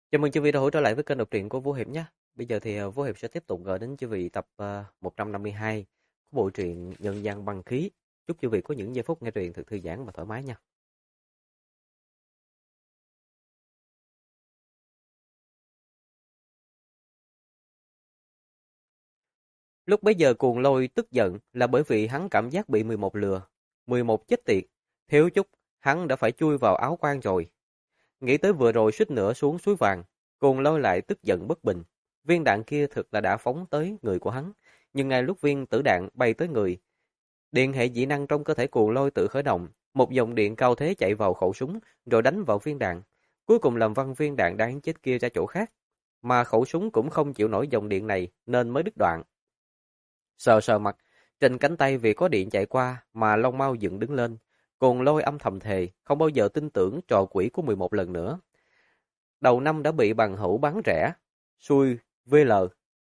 Chào mừng chư vị đã hỗ trở lại với kênh đọc truyện của Vũ Hiệp nhé. Bây giờ thì Vũ Hiệp sẽ tiếp tục gửi đến chư vị tập 152 của bộ truyện Nhân gian băng khí. Chúc chư vị có những giây phút nghe truyện thật thư giãn và thoải mái nha. Lúc bấy giờ Cuồng Lôi tức giận là bởi vì hắn cảm giác bị 11 lừa. 11 chết tiệt, thiếu chút, hắn đã phải chui vào áo quan rồi. Nghĩ tới vừa rồi suýt nữa xuống suối vàng, Cuồng Lôi lại tức giận bất bình. Viên đạn kia thực là đã phóng tới người của hắn, nhưng ngay lúc viên tử đạn bay tới người, điện hệ dị năng trong cơ thể Cuồng Lôi tự khởi động, một dòng điện cao thế chạy vào khẩu súng, rồi đánh vào viên đạn, cuối cùng làm văng viên đạn đáng chết kia ra chỗ khác, mà khẩu súng cũng không chịu nổi dòng điện này nên mới đứt đoạn. Sờ sờ mặt, trên cánh tay vì có điện chạy qua mà lông mau dựng đứng lên, Cuồng Lôi âm thầm thề, không bao giờ tin tưởng trò quỷ của 11 lần nữa. Đầu năm đã bị bằng hữu bán rẻ, xui VL.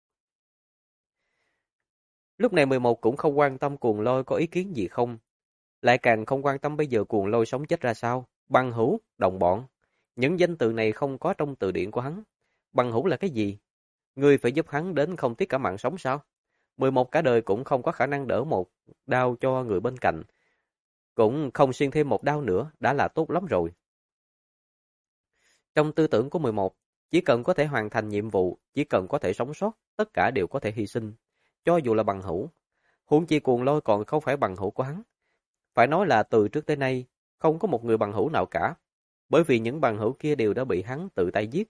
Lúc này 11 cũng không quan tâm Cuồng Lôi có ý kiến gì không, lại càng không quan tâm bây giờ Cuồng Lôi sống chết ra sao. Bằng hữu, đồng bọn, những danh từ này không có trong từ điển của hắn. Bằng hữu là cái gì? Ngươi phải giúp hắn đến không tiếc cả mạng sống sao? 11 cả đời cũng không có khả năng đỡ một đau cho người bên cạnh, cũng không xuyên thêm một đau nữa đã là tốt lắm rồi. Trong tư tưởng của 11, chỉ cần có thể hoàn thành nhiệm vụ, chỉ cần có thể sống sót, tất cả đều có thể hy sinh, cho dù là bằng hữu. Huống chi Cuồng Lôi còn không phải bằng hữu của hắn. Phải nói là từ trước tới nay, không có một người bằng hữu nào cả, bởi vì những bằng hữu kia đều đã bị hắn tự tay giết.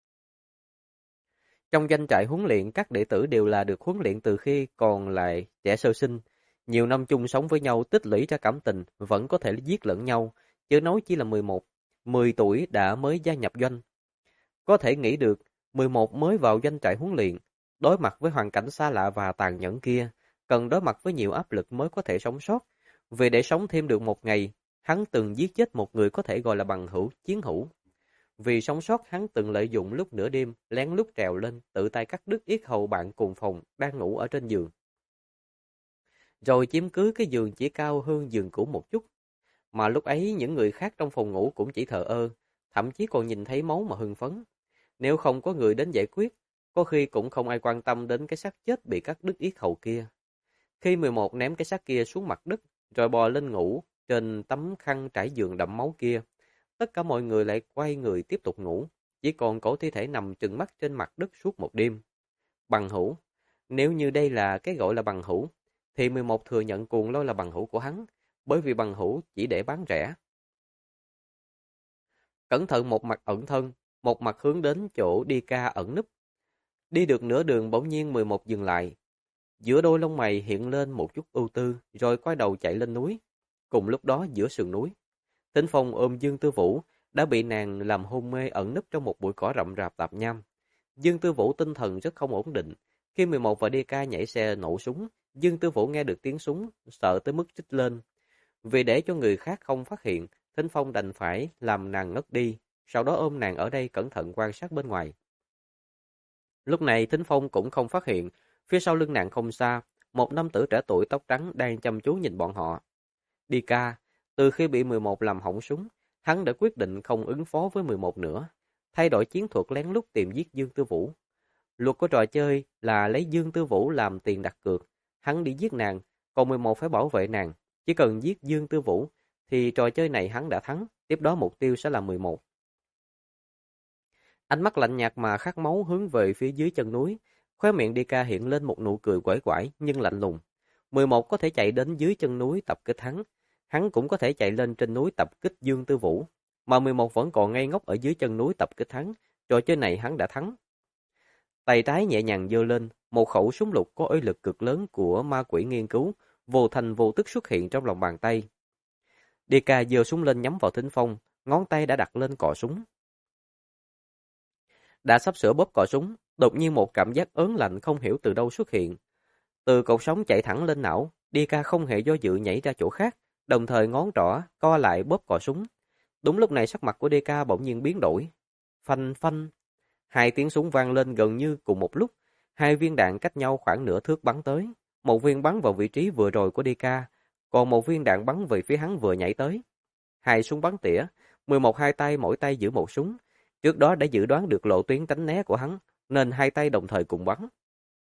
Trong doanh trại huấn luyện, các đệ tử đều là được huấn luyện từ khi còn lại trẻ sơ sinh. Nhiều năm chung sống với nhau tích lũy ra cảm tình, vẫn có thể giết lẫn nhau, chứ nói chỉ là 11, 10 tuổi đã mới gia nhập doanh. Có thể nghĩ được, 11 mới vào doanh trại huấn luyện, đối mặt với hoàn cảnh xa lạ và tàn nhẫn kia, cần đối mặt với nhiều áp lực mới có thể sống sót. Vì để sống thêm được một ngày, hắn từng giết chết một người có thể gọi là bằng hữu, chiến hữu. Vì sống sót, hắn từng lợi dụng lúc nửa đêm, lén lút trèo lên, tự tay cắt đứt yết hầu bạn cùng phòng, đang ngủ ở trên giường. Rồi chiếm cứ cái giường chỉ cao hơn giường cũ một chút. Mà lúc ấy, những người khác trong phòng ngủ cũng chỉ thờ ơ, thậm chí còn nhìn thấy máu mà hưng phấn. Nếu không có người đến giải quyết, có khi cũng không ai quan tâm đến cái xác chết bị cắt đứt yết hầu kia. Khi 11 ném cái xác kia xuống mặt đất, rồi bò lên ngủ trên tấm khăn trải giường đẫm máu kia, tất cả mọi người lại quay người tiếp tục ngủ, chỉ còn cổ thi thể nằm trừng mắt trên mặt đất suốt một đêm. Bằng hữu, nếu như đây là cái gọi là bằng hữu, thì 11 thừa nhận Cuồng Lôi là bằng hữu của hắn, bởi vì bằng hữu chỉ để bán rẻ. Cẩn thận một mặt ẩn thân, một mặt hướng đến chỗ đi ca ẩn núp. Đi được nửa đường bỗng nhiên 11 dừng lại. Giữa đôi lông mày hiện lên một chút ưu tư, rồi quay đầu chạy lên núi. Cùng lúc đó giữa sườn núi, Thính Phong ôm Dương Tư Vũ, đã bị nàng làm hôn mê ẩn nấp trong một bụi cỏ rậm rạp tạp nham. Dương Tư Vũ tinh thần rất không ổn định. Khi 11 và DK nhảy xe nổ súng, Dương Tư Vũ nghe được tiếng súng, sợ tới mức trích lên. Vì để cho người khác không phát hiện, Thính Phong đành phải làm nàng ngất đi, sau đó ôm nàng ở đây cẩn thận quan sát bên ngoài. Lúc này Thính Phong cũng không phát hiện, phía sau lưng nàng không xa, một nam tử trẻ tuổi tóc trắng đang chăm chú nhìn bọn họ. Đi ca, từ khi bị 11 làm hỏng súng, hắn đã quyết định không ứng phó với 11 nữa, thay đổi chiến thuật lén lút tìm giết Dương Tư Vũ. Luật của trò chơi là lấy Dương Tư Vũ làm tiền đặt cược, hắn đi giết nàng, còn 11 phải bảo vệ nàng. Chỉ cần giết Dương Tư Vũ, thì trò chơi này hắn đã thắng, tiếp đó mục tiêu sẽ là 11. Ánh mắt lạnh nhạt mà khát máu hướng về phía dưới chân núi, khóe miệng Đi hiện lên một nụ cười quẩy quải nhưng lạnh lùng. 11 có thể chạy đến dưới chân núi tập kích hắn cũng có thể chạy lên trên núi tập kích Dương Tư Vũ, mà 11 vẫn còn ngây ngốc ở dưới chân núi tập kích hắn, trò chơi này hắn đã thắng. Tay trái nhẹ nhàng giơ lên, một khẩu súng lục có uy lực cực lớn của ma quỷ nghiên cứu, vô thành vô tức xuất hiện trong lòng bàn tay. DK giơ súng lên nhắm vào Thính Phong, ngón tay đã đặt lên cò súng. Đã sắp sửa bóp cò súng, đột nhiên một cảm giác ớn lạnh không hiểu từ đâu xuất hiện. Từ cột sống chạy thẳng lên não, DK không hề do dự nhảy ra chỗ khác, đồng thời ngón trỏ co lại bóp cò súng. Đúng lúc này sắc mặt của DK bỗng nhiên biến đổi. Phanh phanh, hai tiếng súng vang lên gần như cùng một lúc, hai viên đạn cách nhau khoảng nửa thước bắn tới. Một viên bắn vào vị trí vừa rồi của DK, còn một viên đạn bắn về phía hắn vừa nhảy tới. Hai súng bắn tỉa, 11 hai tay mỗi tay giữ một súng. Trước đó đã dự đoán được lộ tuyến tránh né của hắn, nên hai tay đồng thời cùng bắn.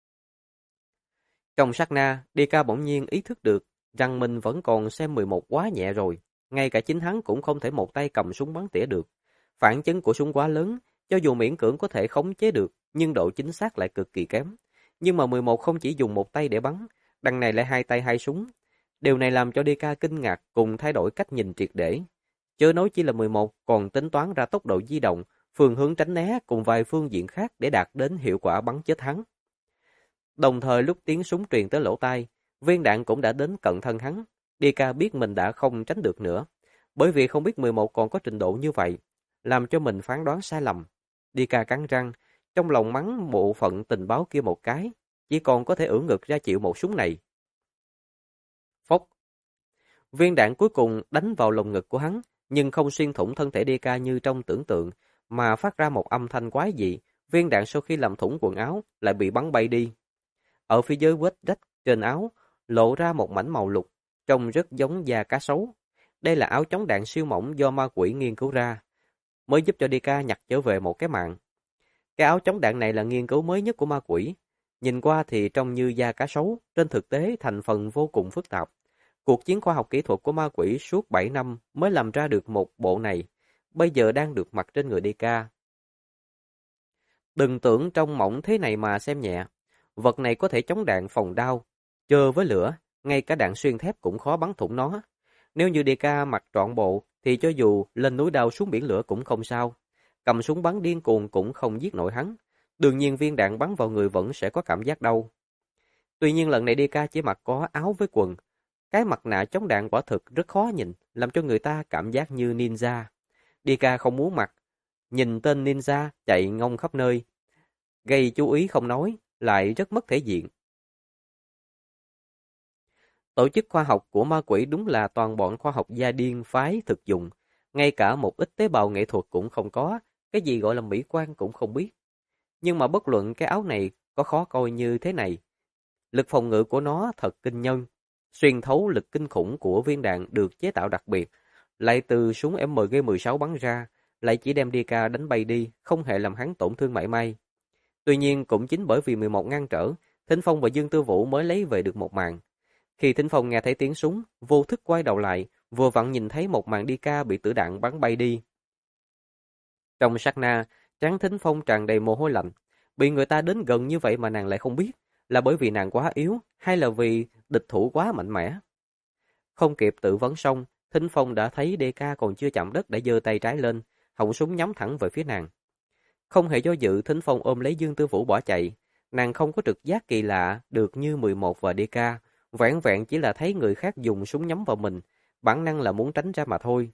Trong sát na, DK bỗng nhiên ý thức được rằng mình vẫn còn xem 11 quá nhẹ rồi. Ngay cả chính hắn cũng không thể một tay cầm súng bắn tỉa được. Phản chấn của súng quá lớn, cho dù miễn cưỡng có thể khống chế được, nhưng độ chính xác lại cực kỳ kém. Nhưng mà 11 không chỉ dùng một tay để bắn, đằng này lại hai tay hai súng. Điều này làm cho DK kinh ngạc cùng thay đổi cách nhìn triệt để. Chớ nói chỉ là 11, còn tính toán ra tốc độ di động, phương hướng tránh né cùng vài phương diện khác để đạt đến hiệu quả bắn chết hắn. Đồng thời lúc tiếng súng truyền tới lỗ tai, viên đạn cũng đã đến cận thân hắn. DK biết mình đã không tránh được nữa, bởi vì không biết 11 còn có trình độ như vậy, làm cho mình phán đoán sai lầm. DK cắn răng, trong lòng mắng bộ phận tình báo kia một cái, chỉ còn có thể ưỡn ngực ra chịu một súng này. Phốc! Viên đạn cuối cùng đánh vào lồng ngực của hắn, nhưng không xuyên thủng thân thể DK như trong tưởng tượng, mà phát ra một âm thanh quái dị. Viên đạn sau khi làm thủng quần áo lại bị bắn bay đi. Ở phía dưới vết rách trên áo, lộ ra một mảnh màu lục, trông rất giống da cá sấu. Đây là áo chống đạn siêu mỏng do ma quỷ nghiên cứu ra, mới giúp cho DK nhặt trở về một cái mạng. Cái áo chống đạn này là nghiên cứu mới nhất của ma quỷ. Nhìn qua thì trông như da cá sấu, trên thực tế thành phần vô cùng phức tạp. Cuộc chiến khoa học kỹ thuật của ma quỷ suốt 7 năm mới làm ra được một bộ này, bây giờ đang được mặc trên người DK. Đừng tưởng trong mỏng thế này mà xem nhẹ. Vật này có thể chống đạn phòng đao, chơ với lửa, ngay cả đạn xuyên thép cũng khó bắn thủng nó. Nếu như DK mặc trọn bộ, thì cho dù lên núi đao xuống biển lửa cũng không sao. Cầm súng bắn điên cuồng cũng không giết nổi hắn. Đương nhiên viên đạn bắn vào người vẫn sẽ có cảm giác đau. Tuy nhiên lần này DK chỉ mặc có áo với quần. Cái mặt nạ chống đạn quả thực rất khó nhìn, làm cho người ta cảm giác như ninja. DK không muốn mặc. Nhìn tên ninja chạy ngông khắp nơi, gây chú ý không nói, lại rất mất thể diện. Tổ chức khoa học của ma quỷ đúng là toàn bọn khoa học gia điên phái thực dụng, ngay cả một ít tế bào nghệ thuật cũng không có, cái gì gọi là mỹ quan cũng không biết. Nhưng mà bất luận cái áo này có khó coi như thế này, lực phòng ngự của nó thật kinh nhân, xuyên thấu lực kinh khủng của viên đạn được chế tạo đặc biệt, lại từ súng MG16 bắn ra, lại chỉ đem DK đánh bay đi, không hề làm hắn tổn thương mảy may. Tuy nhiên cũng chính bởi vì 11 ngăn trở, Thính Phong và Dương Tư Vũ mới lấy về được một màn. Khi Thính Phong nghe thấy tiếng súng, vô thức quay đầu lại, vừa vặn nhìn thấy một màn DK bị tử đạn bắn bay đi. Trong sát na, trán Thính Phong tràn đầy mồ hôi lạnh. Bị người ta đến gần như vậy mà nàng lại không biết, là bởi vì nàng quá yếu, hay là vì địch thủ quá mạnh mẽ. Không kịp tự vấn xong, Thính Phong đã thấy DK còn chưa chạm đất đã giơ tay trái lên, họng súng nhắm thẳng về phía nàng. Không hề do dự, Thính Phong ôm lấy Dương Tư Vũ bỏ chạy. Nàng không có trực giác kỳ lạ được như 11 và DK, vẹn vẹn chỉ là thấy người khác dùng súng nhắm vào mình, bản năng là muốn tránh ra mà thôi.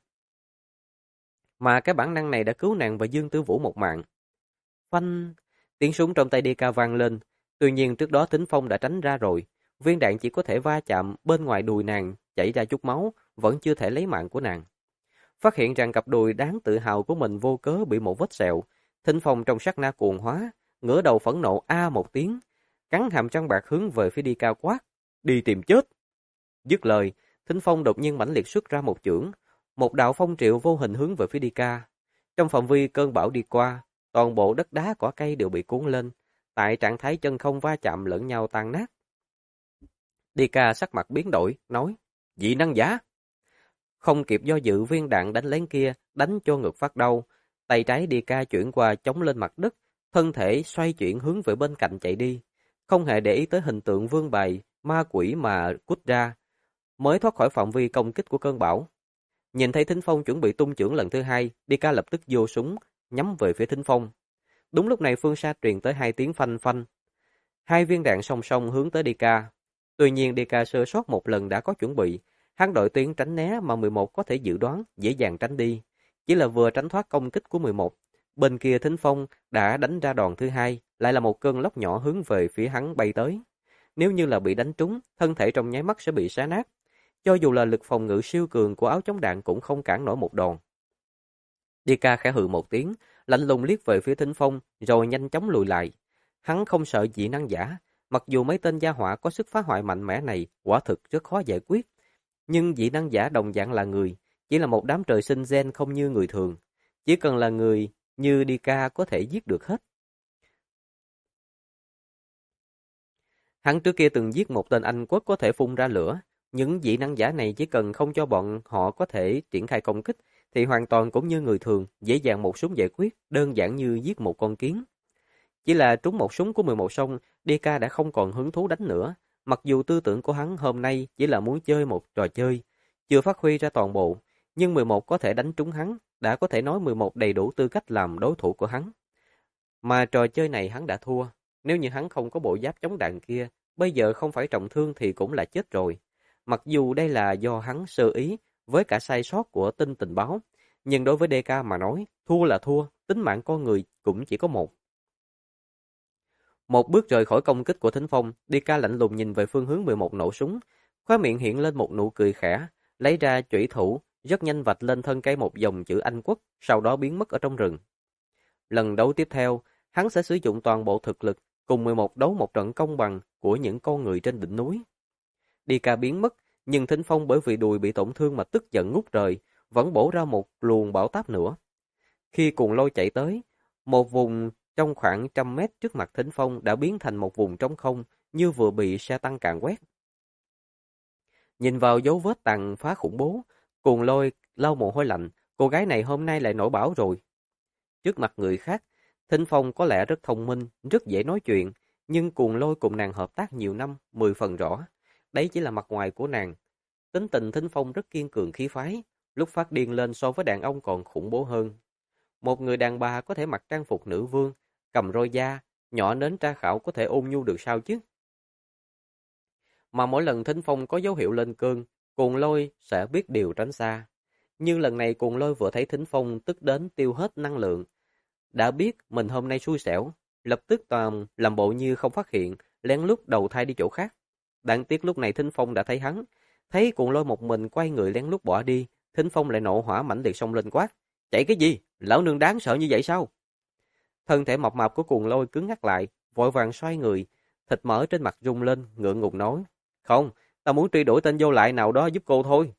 Mà cái bản năng này đã cứu nàng và Dương Tư Vũ một mạng. Phanh! Tiếng súng trong tay DK vang lên, tuy nhiên trước đó Thính Phong đã tránh ra rồi. Viên đạn chỉ có thể va chạm bên ngoài đùi nàng, chảy ra chút máu, vẫn chưa thể lấy mạng của nàng. Phát hiện rằng cặp đùi đáng tự hào của mình vô cớ bị một vết sẹo, Thính Phong trong sát na cuồng hóa, ngửa đầu phẫn nộ a một tiếng, cắn hàm răng bạc hướng về phía DK quát, đi tìm chết. Dứt lời, Thính Phong đột nhiên mãnh liệt xuất ra một chưởng, một đạo phong triệu vô hình hướng về phía DK. Trong phạm vi cơn bão đi qua, toàn bộ đất đá cỏ cây đều bị cuốn lên, tại trạng thái chân không va chạm lẫn nhau tan nát. DK sắc mặt biến đổi, nói, dị năng giả. Không kịp do dự, viên đạn đánh lén kia, đánh cho ngực phát đau. Tay trái DK chuyển qua chống lên mặt đất, thân thể xoay chuyển hướng về bên cạnh chạy đi. Không hề để ý tới hình tượng vương bài, ma quỷ mà cút ra, mới thoát khỏi phạm vi công kích của cơn bão. Nhìn thấy Thính Phong chuẩn bị tung chưởng lần thứ hai, DK lập tức giơ súng, nhắm về phía Thính Phong. Đúng lúc này phương xa truyền tới hai tiếng phanh phanh. Hai viên đạn song song hướng tới DK. Tuy nhiên DK sơ sót một lần đã có chuẩn bị, hắn đội tuyến tránh né mà 11 có thể dự đoán, dễ dàng tránh đi. Chỉ là vừa tránh thoát công kích của 11, bên kia Thính Phong đã đánh ra đòn thứ hai, lại là một cơn lốc nhỏ hướng về phía hắn bay tới. Nếu như là bị đánh trúng, thân thể trong nháy mắt sẽ bị xé nát. Cho dù là lực phòng ngự siêu cường của áo chống đạn cũng không cản nổi một đòn. DK khẽ hừ một tiếng, lạnh lùng liếc về phía Thính Phong, rồi nhanh chóng lùi lại. Hắn không sợ dị năng giả, mặc dù mấy tên gia hỏa có sức phá hoại mạnh mẽ này quả thực rất khó giải quyết. Nhưng dị năng giả đồng dạng là người, chỉ là một đám trời sinh gen không như người thường. Chỉ cần là người như đi ca có thể giết được hết. Hắn trước kia từng giết một tên Anh quốc có thể phun ra lửa. Những dị năng giả này chỉ cần không cho bọn họ có thể triển khai công kích, thì hoàn toàn cũng như người thường, dễ dàng một súng giải quyết, đơn giản như giết một con kiến. Chỉ là trúng một súng của 11 xong, DK đã không còn hứng thú đánh nữa. Mặc dù tư tưởng của hắn hôm nay chỉ là muốn chơi một trò chơi, chưa phát huy ra toàn bộ, nhưng 11 có thể đánh trúng hắn, đã có thể nói 11 đầy đủ tư cách làm đối thủ của hắn. Mà trò chơi này hắn đã thua, nếu như hắn không có bộ giáp chống đạn kia, bây giờ không phải trọng thương thì cũng là chết rồi. Mặc dù đây là do hắn sơ ý với cả sai sót của tin tình báo, nhưng đối với DK mà nói, thua là thua, tính mạng con người cũng chỉ có một. Một bước rời khỏi công kích của Thính Phong, DK lạnh lùng nhìn về phương hướng 11 nổ súng, khóe miệng hiện lên một nụ cười khẽ, lấy ra chủy thủ, rất nhanh vạch lên thân cây một dòng chữ Anh quốc, sau đó biến mất ở trong rừng. Lần đấu tiếp theo, hắn sẽ sử dụng toàn bộ thực lực, cùng 11 đấu một trận công bằng của những con người trên đỉnh núi. DK biến mất, nhưng Thính Phong bởi vì đùi bị tổn thương mà tức giận ngút trời, vẫn bổ ra một luồng bão táp nữa. Khi cuồng lôi chạy tới, một vùng trong khoảng 100 mét trước mặt Thính Phong đã biến thành một vùng trống không, như vừa bị xe tăng càn quét. Nhìn vào dấu vết tàn phá khủng bố, cuồng lôi lau mồ hôi lạnh, cô gái này hôm nay lại nổi bão rồi. Trước mặt người khác, Thính Phong có lẽ rất thông minh, rất dễ nói chuyện, nhưng cuồng lôi cùng nàng hợp tác nhiều năm, 10 phần rõ. Đấy chỉ là mặt ngoài của nàng. Tính tình Thính Phong rất kiên cường khí phái, lúc phát điên lên so với đàn ông còn khủng bố hơn. Một người đàn bà có thể mặc trang phục nữ vương, cầm roi da, nhỏ nến tra khảo có thể ôn nhu được sao chứ? Mà mỗi lần Thính Phong có dấu hiệu lên cơn, cuồng lôi sẽ biết điều tránh xa. Nhưng lần này cuồng lôi vừa thấy Thính Phong tức đến tiêu hết năng lượng. Đã biết mình hôm nay xui xẻo, lập tức toàn làm bộ như không phát hiện, lén lút đầu thai đi chỗ khác. Đáng tiếc lúc này Thính Phong đã thấy hắn, thấy cuồng lôi một mình quay người lén lút bỏ đi, Thính Phong lại nộ hỏa mãnh liệt xông lên quát. Chạy cái gì? Lão nương đáng sợ như vậy sao? Thân thể mập mạp của cuồng lôi cứng ngắc lại, vội vàng xoay người, thịt mỡ trên mặt rung lên, ngượng ngùng nói. Không, ta muốn truy đuổi tên vô lại nào đó giúp cô thôi.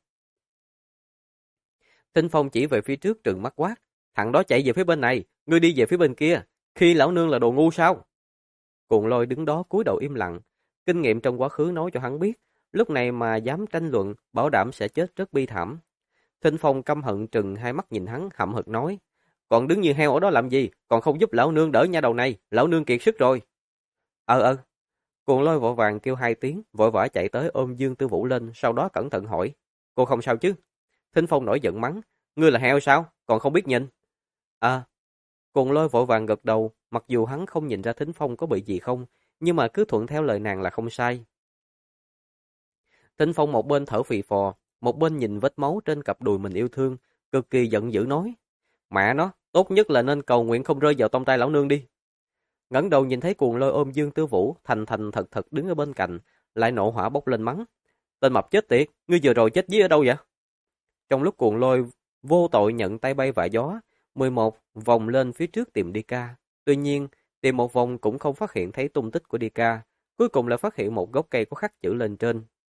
Thính Phong chỉ về phía trước trừng mắt quát. Thằng đó chạy về phía bên này, ngươi đi về phía bên kia. Khi lão nương là đồ ngu sao? Cuồng lôi đứng đó cúi đầu im lặng. Kinh nghiệm trong quá khứ nói cho hắn biết, lúc này mà dám tranh luận, bảo đảm sẽ chết rất bi thảm. Thính Phong căm hận trừng hai mắt nhìn hắn, hậm hực nói. Còn đứng như heo ở đó làm gì? Còn không giúp lão nương đỡ nha đầu này, lão nương kiệt sức rồi. Cuồng lôi vội vàng kêu hai tiếng, vội vã chạy tới ôm Dương Tư Vũ lên, sau đó cẩn thận hỏi. Cô không sao chứ? Thính Phong nổi giận mắng. Ngươi là heo sao? Còn không biết nhìn. À, Cuồng lôi vội vàng gật đầu, mặc dù hắn không nhìn ra Thính Phong có bị gì không, nhưng mà cứ thuận theo lời nàng là không sai. Thính Phong một bên thở phì phò, một bên nhìn vết máu trên cặp đùi mình yêu thương, cực kỳ giận dữ nói. Mẹ nó, tốt nhất là nên cầu nguyện không rơi vào tông tay lão nương đi. Ngẩng đầu nhìn thấy cuồng lôi ôm Dương Tư Vũ, thành thành thật thật đứng ở bên cạnh, lại nộ hỏa bốc lên mắng. Tên mập chết tiệt, ngươi vừa rồi chết dí ở đâu vậy? Trong lúc cuồng lôi vô tội nhận tay bay vạ gió, 11 vòng lên phía trước tìm Dika. Tuy nhiên, tìm một vòng cũng không phát hiện thấy tung tích của Dika, cuối cùng là phát hiện một gốc cây có khắc chữ lên trên.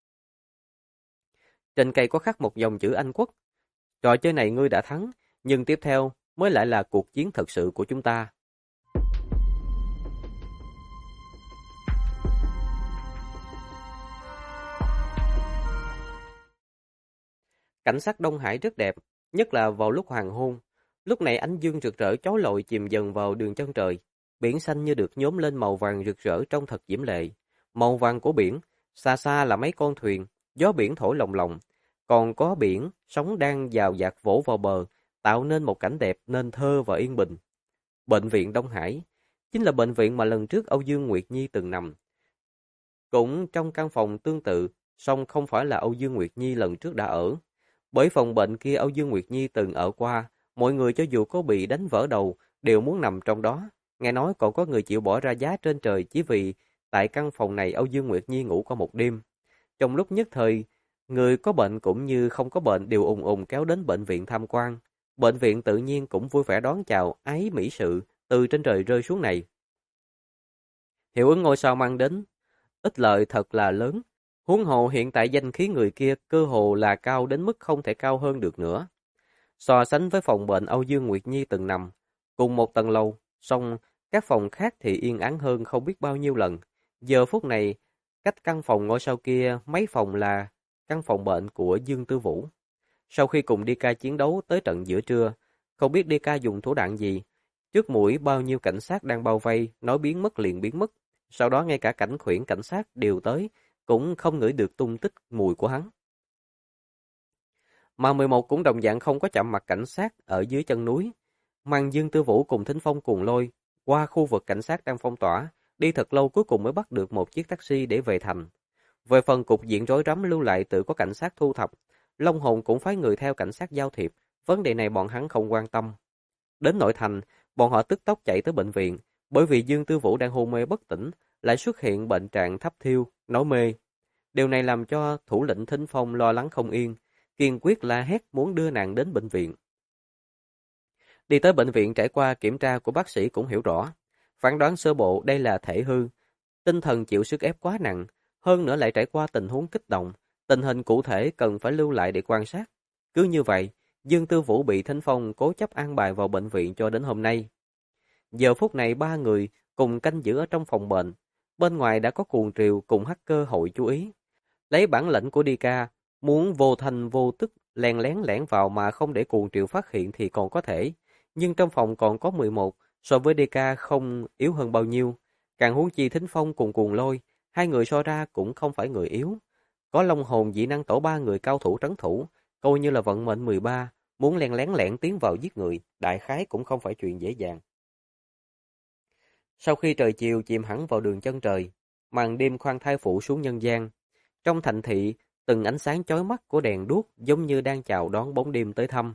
Trên cây có khắc một dòng chữ Anh quốc. Trò chơi này ngươi đã thắng, nhưng tiếp theo mới lại là cuộc chiến thật sự của chúng ta. Cảnh sắc Đông Hải rất đẹp, nhất là vào lúc hoàng hôn. Lúc này ánh dương rực rỡ chói lọi chìm dần vào đường chân trời. Biển xanh như được nhốm lên màu vàng rực rỡ trông thật diễm lệ. Màu vàng của biển, xa xa là mấy con thuyền, gió biển thổi lồng lộng. Còn có biển, sóng đang dào dạt vỗ vào bờ, tạo nên một cảnh đẹp nên thơ và yên bình. Bệnh viện Đông Hải chính là bệnh viện mà lần trước Âu Dương Nguyệt Nhi từng nằm. Cũng trong căn phòng tương tự, song không phải là Âu Dương Nguyệt Nhi lần trước đã ở. Bởi phòng bệnh kia Âu Dương Nguyệt Nhi từng ở qua, mọi người cho dù có bị đánh vỡ đầu, đều muốn nằm trong đó. Nghe nói còn có người chịu bỏ ra giá trên trời chỉ vì tại căn phòng này Âu Dương Nguyệt Nhi ngủ qua một đêm. Trong lúc nhất thời, người có bệnh cũng như không có bệnh đều ùn ùn kéo đến bệnh viện tham quan. Bệnh viện tự nhiên cũng vui vẻ đón chào ái mỹ sự từ trên trời rơi xuống này. Hiệu ứng ngôi sao mang đến ích lợi thật là lớn. Huống hồ hiện tại danh khí người kia cơ hồ là cao đến mức không thể cao hơn được nữa. So sánh với phòng bệnh Âu Dương Nguyệt Nhi từng nằm, cùng một tầng lầu, song các phòng khác thì yên ắng hơn không biết bao nhiêu lần. Giờ phút này, cách căn phòng ngôi sao kia mấy phòng là căn phòng bệnh của Dương Tư Vũ. Sau khi cùng DK chiến đấu tới tận giữa trưa, không biết DK dùng thủ đoạn gì, trước mũi bao nhiêu cảnh sát đang bao vây, nói biến mất liền biến mất. Sau đó ngay cả cảnh khuyển cảnh sát đều tới, cũng không ngửi được tung tích mùi của hắn. Mà 11 cũng đồng dạng không có chạm mặt cảnh sát ở dưới chân núi. Mang Dương Tư Vũ cùng Thính Phong cùng lôi qua khu vực cảnh sát đang phong tỏa, đi thật lâu cuối cùng mới bắt được một chiếc taxi để về thành. Về phần cục diện rối rắm lưu lại tự có cảnh sát thu thập, Long Hồn cũng phái người theo cảnh sát giao thiệp, vấn đề này bọn hắn không quan tâm. Đến nội thành, bọn họ tức tốc chạy tới bệnh viện, bởi vì Dương Tư Vũ đang hôn mê bất tỉnh, lại xuất hiện bệnh trạng thấp thiêu, nói mê. Điều này làm cho thủ lĩnh Thính Phong lo lắng không yên, kiên quyết la hét muốn đưa nàng đến bệnh viện. Đi tới bệnh viện trải qua kiểm tra của bác sĩ cũng hiểu rõ, phán đoán sơ bộ đây là thể hư, tinh thần chịu sức ép quá nặng, hơn nữa lại trải qua tình huống kích động, tình hình cụ thể cần phải lưu lại để quan sát. Cứ như vậy, Dương Tư Vũ bị Thính Phong cố chấp an bài vào bệnh viện cho đến hôm nay. Giờ phút này ba người cùng canh giữ ở trong phòng bệnh, bên ngoài đã có cuồng triều cùng hacker hội chú ý. Lấy bản lĩnh của DK, muốn vô thành vô tức lén lén lẻn vào mà không để cuồng triều phát hiện thì còn có thể, nhưng trong phòng còn có 11, so với DK không yếu hơn bao nhiêu. Càng huống chi Thính Phong cùng cuồng lôi, hai người so ra cũng không phải người yếu. Có Long Hồn dị năng tổ ba người cao thủ trấn thủ, coi như là vận mệnh 13, muốn lén lén lẻn tiến vào giết người, đại khái cũng không phải chuyện dễ dàng. Sau khi trời chiều chìm hẳn vào đường chân trời, màn đêm khoan thai phủ xuống nhân gian. Trong thành thị, từng ánh sáng chói mắt của đèn đuốc giống như đang chào đón bóng đêm tới thăm.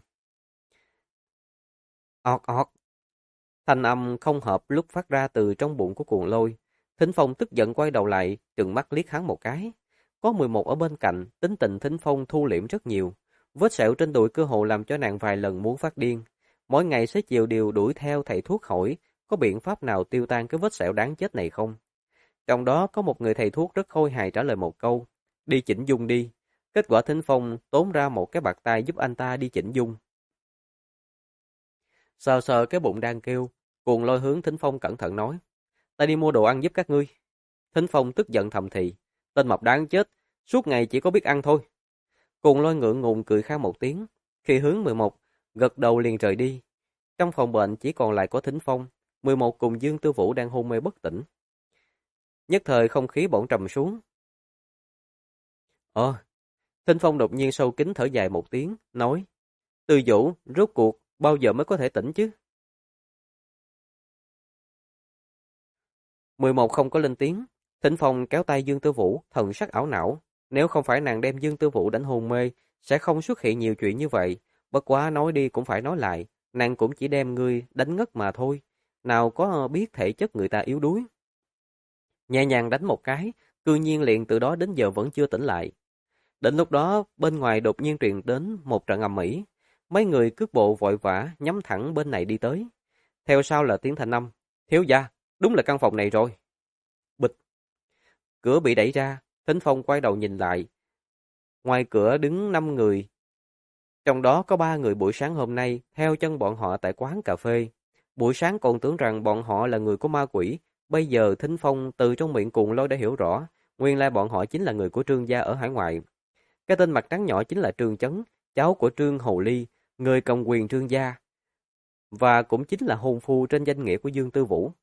Ọt ọt. Thanh âm không hợp lúc phát ra từ trong bụng của cuồng lôi. Thính Phong tức giận quay đầu lại, trừng mắt liếc hắn một cái. Có 11 ở bên cạnh, tính tình Thính Phong thu liễm rất nhiều. Vết sẹo trên đùi cơ hồ làm cho nàng vài lần muốn phát điên. Mỗi ngày xế chiều đều đuổi theo thầy thuốc hỏi có biện pháp nào tiêu tan cái vết sẹo đáng chết này không. Trong đó có một người thầy thuốc rất khôi hài trả lời một câu, đi chỉnh dung đi. Kết quả Thính Phong tốn ra một cái bạt tay giúp anh ta đi chỉnh dung. Sờ sờ cái bụng đang kêu, cuồng lôi hướng Thính Phong cẩn thận nói, ta đi mua đồ ăn giúp các ngươi. Thính Phong tức giận thầm thì, tên mập đáng chết, suốt ngày chỉ có biết ăn thôi. Cuồng lôi ngượng ngùng cười khang một tiếng, khi hướng 11, gật đầu liền rời đi. Trong phòng bệnh chỉ còn lại có Thính Phong, 11 cùng Dương Tư Vũ đang hôn mê bất tỉnh. Nhất thời không khí bỗng trầm xuống. Thính Phong đột nhiên sâu kín thở dài một tiếng, nói, Tư Vũ, rốt cuộc, bao giờ mới có thể tỉnh chứ? 11 không có lên tiếng, Thính Phong kéo tay Dương Tư Vũ, thần sắc ảo não. Nếu không phải nàng đem Dương Tư Vũ đánh hôn mê, sẽ không xuất hiện nhiều chuyện như vậy. Bất quá nói đi cũng phải nói lại, nàng cũng chỉ đem ngươi đánh ngất mà thôi. Nào có biết thể chất người ta yếu đuối. Nhẹ nhàng đánh một cái, cư nhiên liền từ đó đến giờ vẫn chưa tỉnh lại. Đến lúc đó, bên ngoài đột nhiên truyền đến một trận ầm ĩ. Mấy người cước bộ vội vã nhắm thẳng bên này đi tới. Theo sau là tiếng thanh âm, thiếu gia, đúng là căn phòng này rồi. Bịch. Cửa bị đẩy ra, Thính Phong quay đầu nhìn lại. Ngoài cửa đứng 5 người. Trong đó có 3 người buổi sáng hôm nay theo chân bọn họ tại quán cà phê. Buổi sáng còn tưởng rằng bọn họ là người của ma quỷ. Bây giờ Thính Phong từ trong miệng cuồng lôi đã hiểu rõ. Nguyên lai bọn họ chính là người của Trương gia ở hải ngoại. Cái tên mặt trắng nhỏ chính là Trương Chấn, cháu của Trương Hồ Ly, người cầm quyền Trương gia. Và cũng chính là hôn phu trên danh nghĩa của Dương Tư Vũ.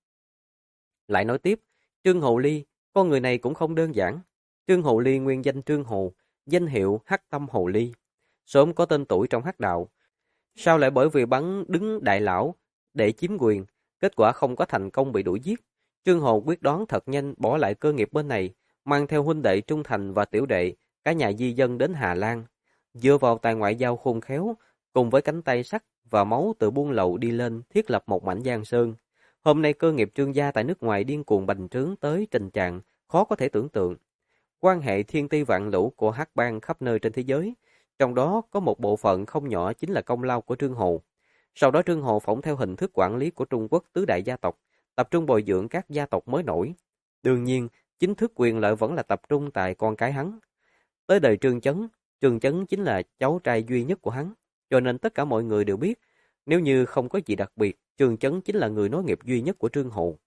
Lại nói tiếp, Trương Hồ Ly, con người này cũng không đơn giản. Trương Hồ Ly nguyên danh Trương Hồ, danh hiệu Hắc Tâm Hồ Ly. Sớm có tên tuổi trong hắc đạo. Sao lại bởi vì bắn đứng đại lão để chiếm quyền, kết quả không có thành công bị đuổi giết. Trương Hồ quyết đoán thật nhanh bỏ lại cơ nghiệp bên này, mang theo huynh đệ Trung Thành và tiểu đệ, cả nhà di dân đến Hà Lan. Dựa vào tài ngoại giao khôn khéo, cùng với cánh tay sắt và máu từ buôn lậu đi lên thiết lập một mảnh giang sơn. Hôm nay cơ nghiệp Trương gia tại nước ngoài điên cuồng bành trướng tới trình trạng khó có thể tưởng tượng. Quan hệ thiên ti vạn lũ của hắc bang khắp nơi trên thế giới, trong đó có một bộ phận không nhỏ chính là công lao của Trương Hồ. Sau đó Trương Hồ phỏng theo hình thức quản lý của Trung Quốc tứ đại gia tộc, tập trung bồi dưỡng các gia tộc mới nổi. Đương nhiên, chính thức quyền lợi vẫn là tập trung tại con cái hắn. Tới đời Trương Chấn chính là cháu trai duy nhất của hắn, cho nên tất cả mọi người đều biết, nếu như không có gì đặc biệt, Trương Chấn chính là người nối nghiệp duy nhất của Trương Hồ.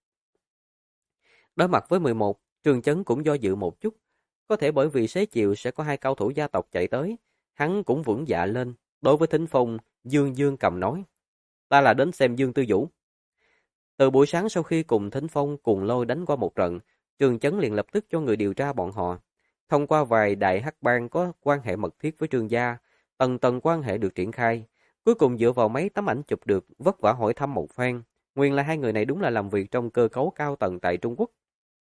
Đối mặt với 11, Trương Chấn cũng do dự một chút. Có thể bởi vì xế chiều sẽ có hai cao thủ gia tộc chạy tới. Hắn cũng vững dạ lên. Đối với Thính Phong, Dương Dương cầm nói. Ta là đến xem Dương Tư Vũ. Từ buổi sáng sau khi cùng Thính Phong cùng Lôi đánh qua một trận, Trương Chấn liền lập tức cho người điều tra bọn họ. Thông qua vài đại hắc bang có quan hệ mật thiết với Trương gia, tầng tầng quan hệ được triển khai. Cuối cùng dựa vào mấy tấm ảnh chụp được, vất vả hỏi thăm một phen. Nguyên là hai người này đúng là làm việc trong cơ cấu cao tầng tại Trung Quốc.